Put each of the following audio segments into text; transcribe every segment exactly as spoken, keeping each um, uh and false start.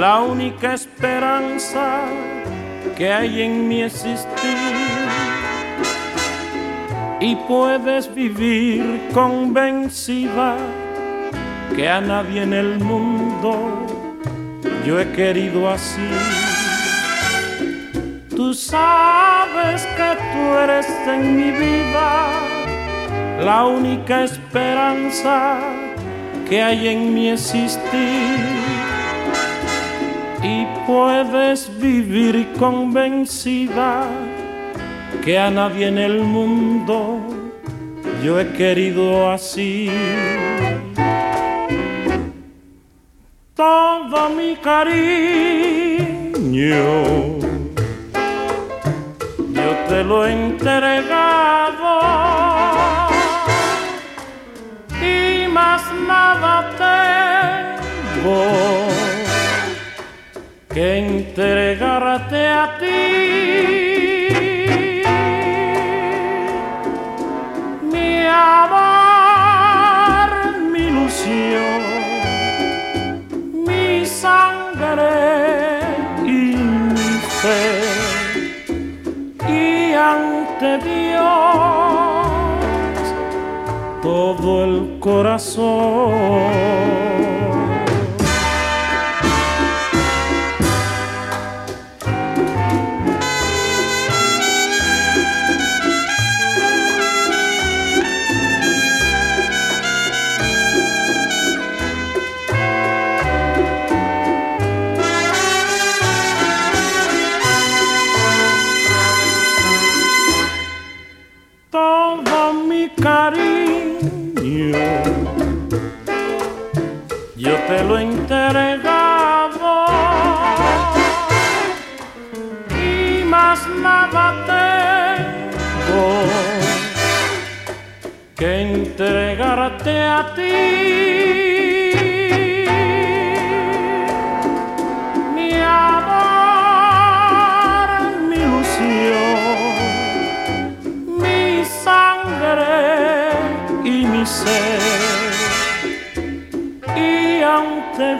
la única esperanza que hay en mi existir, y puedes vivir convencida que a nadie en el mundo yo he querido así. Tú sabes que tú eres en mi vida la única esperanza que hay en mi existir, y puedes vivir convencida que a nadie en el mundo yo he querido así. Todo mi cariño yo te lo he entregado, y más nada tengo que entregarte a ti. Mi amor, mi ilusión, mi sangre y mi fe, y ante Dios todo el corazón. Todo mi cariño yo te lo he entregado, y más nada tengo que entregarte a ti. Mi amor, mi ilusión, mi sangre y mi ser, y ante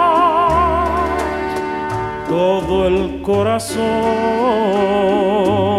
Dios todo el corazón.